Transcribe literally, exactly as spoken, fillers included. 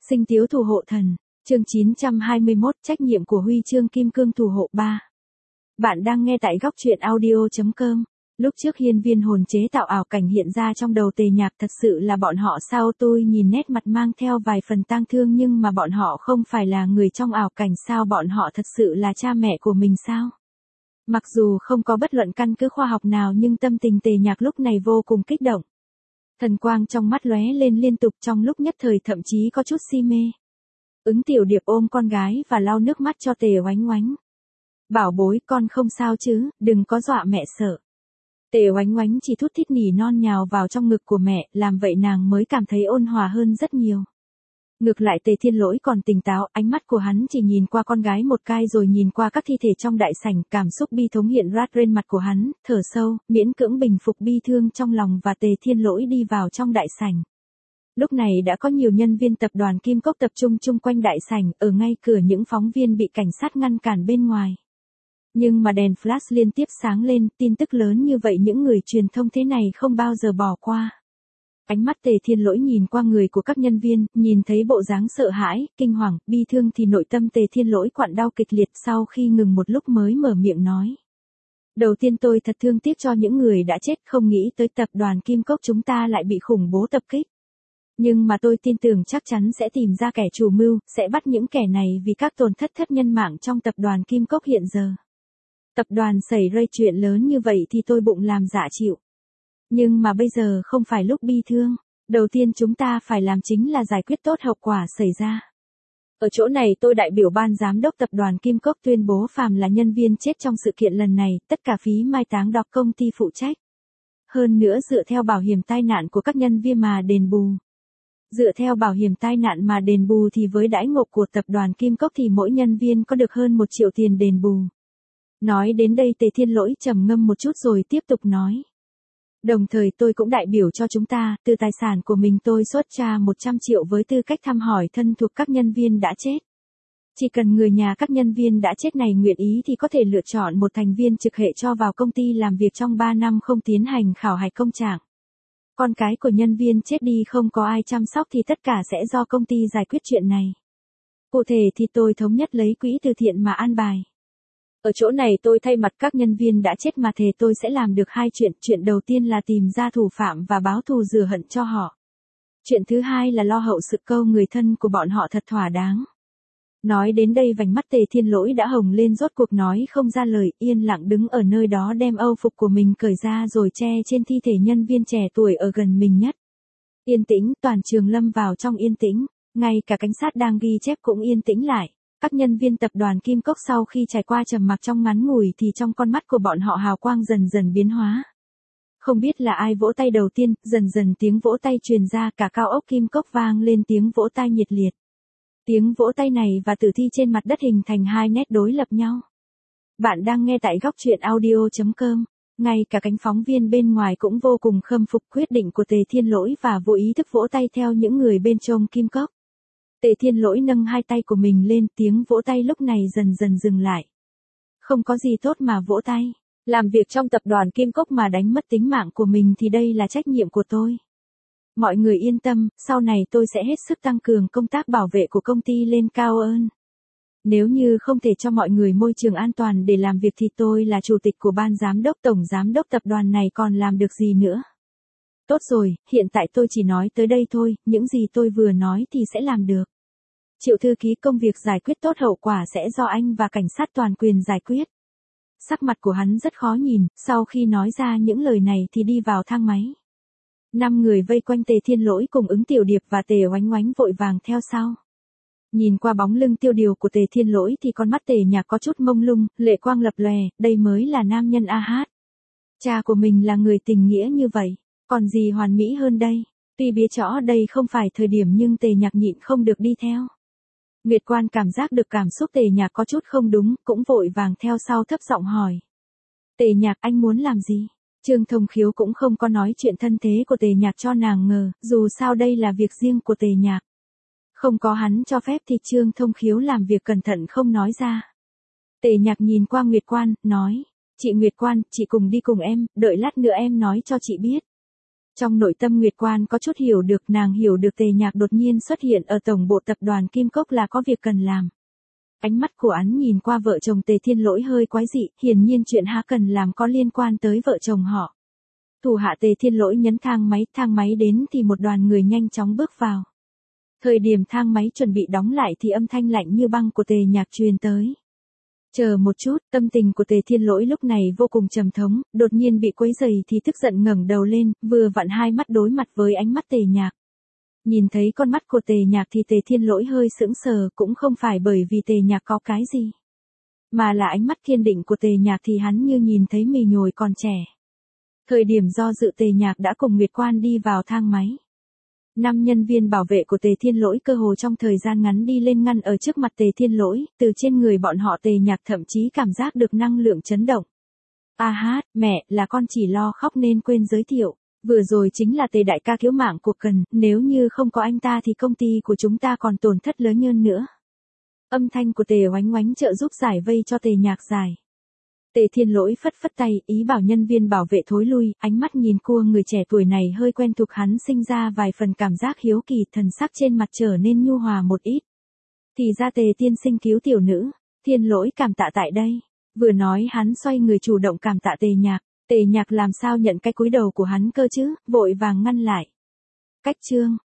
Sinh Tiếu Thủ Hộ Thần, chương chín trăm hai mươi mốt, trách nhiệm của Huy chương Kim Cương Thủ Hộ ba. Bạn đang nghe tại góc truyện audio chấm com. Lúc trước hiên viên hồn chế tạo ảo cảnh hiện ra trong đầu Tề Nhạc, thật sự là bọn họ sao? Tôi nhìn nét mặt mang theo vài phần tang thương, nhưng mà bọn họ không phải là người trong ảo cảnh sao? Bọn họ thật sự là cha mẹ của mình sao? Mặc dù không có bất luận căn cứ khoa học nào, nhưng tâm tình Tề Nhạc lúc này vô cùng kích động. Thần quang trong mắt lóe lên liên tục, trong lúc nhất thời thậm chí có chút si mê. Ứng Tiểu Điệp ôm con gái và lau nước mắt cho Tề Oánh Oánh. Bảo bối, con không sao chứ, đừng có dọa mẹ sợ. Tề Oánh Oánh chỉ thút thít nỉ non nhào vào trong ngực của mẹ, làm vậy nàng mới cảm thấy ôn hòa hơn rất nhiều. Ngược lại Tề Thiên Lỗi còn tỉnh táo, ánh mắt của hắn chỉ nhìn qua con gái một cái rồi nhìn qua các thi thể trong đại sảnh, cảm xúc bi thống hiện rát trên mặt của hắn, thở sâu, miễn cưỡng bình phục bi thương trong lòng và Tề Thiên Lỗi đi vào trong đại sảnh. Lúc này đã có nhiều nhân viên tập đoàn Kim Cốc tập trung chung quanh đại sảnh, ở ngay cửa những phóng viên bị cảnh sát ngăn cản bên ngoài. Nhưng mà đèn flash liên tiếp sáng lên, tin tức lớn như vậy những người truyền thông thế này không bao giờ bỏ qua. Ánh mắt Tề Thiên Lỗi nhìn qua người của các nhân viên, nhìn thấy bộ dáng sợ hãi, kinh hoàng, bi thương thì nội tâm Tề Thiên Lỗi quặn đau kịch liệt, sau khi ngừng một lúc mới mở miệng nói. Đầu tiên tôi thật thương tiếc cho những người đã chết, không nghĩ tới tập đoàn Kim Cốc chúng ta lại bị khủng bố tập kích. Nhưng mà tôi tin tưởng chắc chắn sẽ tìm ra kẻ chủ mưu, sẽ bắt những kẻ này vì các tổn thất thất nhân mạng trong tập đoàn Kim Cốc hiện giờ. Tập đoàn xảy ra chuyện lớn như vậy thì tôi bụng làm dạ chịu. Nhưng mà bây giờ không phải lúc bi thương, đầu tiên chúng ta phải làm chính là giải quyết tốt hậu quả xảy ra. Ở chỗ này tôi đại biểu ban giám đốc tập đoàn Kim Cốc tuyên bố phàm là nhân viên chết trong sự kiện lần này, tất cả phí mai táng do công ty phụ trách. Hơn nữa dựa theo bảo hiểm tai nạn của các nhân viên mà đền bù. Dựa theo bảo hiểm tai nạn mà đền bù thì với đãi ngộ của tập đoàn Kim Cốc thì mỗi nhân viên có được hơn một triệu tiền đền bù. Nói đến đây Tề Thiên Lỗi trầm ngâm một chút rồi tiếp tục nói. Đồng thời tôi cũng đại biểu cho chúng ta, từ tài sản của mình tôi xuất ra một trăm triệu với tư cách thăm hỏi thân thuộc các nhân viên đã chết. Chỉ cần người nhà các nhân viên đã chết này nguyện ý thì có thể lựa chọn một thành viên trực hệ cho vào công ty làm việc trong ba năm không tiến hành khảo hạch công trạng. Con cái của nhân viên chết đi không có ai chăm sóc thì tất cả sẽ do công ty giải quyết chuyện này. Cụ thể thì tôi thống nhất lấy quỹ từ thiện mà an bài. Ở chỗ này tôi thay mặt các nhân viên đã chết mà thề tôi sẽ làm được hai chuyện. Chuyện đầu tiên là tìm ra thủ phạm và báo thù rửa hận cho họ. Chuyện thứ hai là lo hậu sự câu người thân của bọn họ thật thỏa đáng. Nói đến đây vành mắt Tề Thiên Lỗi đã hồng lên, rốt cuộc nói không ra lời, yên lặng đứng ở nơi đó đem âu phục của mình cởi ra rồi che trên thi thể nhân viên trẻ tuổi ở gần mình nhất. Yên tĩnh, toàn trường lâm vào trong yên tĩnh, ngay cả cảnh sát đang ghi chép cũng yên tĩnh lại. Các nhân viên tập đoàn Kim Cốc sau khi trải qua trầm mặc trong ngắn ngủi thì trong con mắt của bọn họ hào quang dần dần biến hóa. Không biết là ai vỗ tay đầu tiên, dần dần tiếng vỗ tay truyền ra, cả cao ốc Kim Cốc vang lên tiếng vỗ tay nhiệt liệt. Tiếng vỗ tay này và tử thi trên mặt đất hình thành hai nét đối lập nhau. Bạn đang nghe tại góc truyện audio chấm com. Ngay cả cánh phóng viên bên ngoài cũng vô cùng khâm phục quyết định của Tề Thiên Lỗi và vô ý thức vỗ tay theo những người bên trong Kim Cốc. Tề Thiên Lỗi nâng hai tay của mình lên, tiếng vỗ tay lúc này dần dần dừng lại. Không có gì tốt mà vỗ tay. Làm việc trong tập đoàn Kim Cốc mà đánh mất tính mạng của mình thì đây là trách nhiệm của tôi. Mọi người yên tâm, sau này tôi sẽ hết sức tăng cường công tác bảo vệ của công ty lên cao hơn. Nếu như không thể cho mọi người môi trường an toàn để làm việc thì tôi là chủ tịch của ban giám đốc tổng giám đốc tập đoàn này còn làm được gì nữa. Tốt rồi, hiện tại tôi chỉ nói tới đây thôi, những gì tôi vừa nói thì sẽ làm được. Triệu thư ký, công việc giải quyết tốt hậu quả sẽ do anh và cảnh sát toàn quyền giải quyết. Sắc mặt của hắn rất khó nhìn, sau khi nói ra những lời này thì đi vào thang máy. Năm người vây quanh Tề Thiên Lỗi cùng Ứng Tiểu Điệp và Tề Oánh Oánh vội vàng theo sau. Nhìn qua bóng lưng tiêu điều của Tề Thiên Lỗi thì con mắt Tề Nhạc có chút mông lung, lệ quang lập lòe, đây mới là nam nhân a hát. Cha của mình là người tình nghĩa như vậy, còn gì hoàn mỹ hơn đây. Tuy biết rõ đây không phải thời điểm nhưng Tề Nhạc nhịn không được đi theo. Nguyệt Quan cảm giác được cảm xúc Tề Nhạc có chút không đúng, cũng vội vàng theo sau thấp giọng hỏi. Tề Nhạc, anh muốn làm gì? Trương Thông Khiếu cũng không có nói chuyện thân thế của Tề Nhạc cho nàng ngờ, dù sao đây là việc riêng của Tề Nhạc. Không có hắn cho phép thì Trương Thông Khiếu làm việc cẩn thận không nói ra. Tề Nhạc nhìn qua Nguyệt Quan, nói, chị Nguyệt Quan, chị cùng đi cùng em, đợi lát nữa em nói cho chị biết. Trong nội tâm Nguyệt Quan có chút hiểu được, nàng hiểu được Tề Nhạc đột nhiên xuất hiện ở tổng bộ tập đoàn Kim Cốc là có việc cần làm. Ánh mắt của hắn nhìn qua vợ chồng Tề Thiên Lỗi hơi quái dị, hiển nhiên chuyện há cần làm có liên quan tới vợ chồng họ. Thủ hạ Tề Thiên Lỗi nhấn thang máy, thang máy đến thì một đoàn người nhanh chóng bước vào. Thời điểm thang máy chuẩn bị đóng lại thì âm thanh lạnh như băng của Tề Nhạc truyền tới. Chờ một chút, tâm tình của Tề Thiên Lỗi lúc này vô cùng trầm thống, đột nhiên bị quấy rầy thì tức giận ngẩng đầu lên, vừa vặn hai mắt đối mặt với ánh mắt Tề Nhạc. Nhìn thấy con mắt của Tề Nhạc thì Tề Thiên Lỗi hơi sững sờ, cũng không phải bởi vì Tề Nhạc có cái gì, mà là ánh mắt kiên định của Tề Nhạc thì hắn như nhìn thấy mì nhồi còn trẻ. Thời điểm do dự Tề Nhạc đã cùng Nguyệt Quan đi vào thang máy. Năm nhân viên bảo vệ của Tề Thiên Lỗi cơ hồ trong thời gian ngắn đi lên ngăn ở trước mặt Tề Thiên Lỗi, từ trên người bọn họ Tề Nhạc thậm chí cảm giác được năng lượng chấn động. A hát, mẹ, là con chỉ lo khóc nên quên giới thiệu. Vừa rồi chính là Tề đại ca cứu mạng của Cần, nếu như không có anh ta thì công ty của chúng ta còn tổn thất lớn hơn nữa. Âm thanh của Tề Oánh Oánh trợ giúp giải vây cho Tề Nhạc giải. Tề Thiên Lỗi phất phất tay, ý bảo nhân viên bảo vệ thối lui, ánh mắt nhìn cua người trẻ tuổi này hơi quen thuộc, hắn sinh ra vài phần cảm giác hiếu kỳ, thần sắc trên mặt trở nên nhu hòa một ít. Thì ra Tề tiên sinh cứu tiểu nữ, Thiên Lỗi cảm tạ tại đây. Vừa nói hắn xoay người chủ động cảm tạ Tề Nhạc, Tề Nhạc làm sao nhận cái cúi đầu của hắn cơ chứ, vội vàng ngăn lại. Cách chương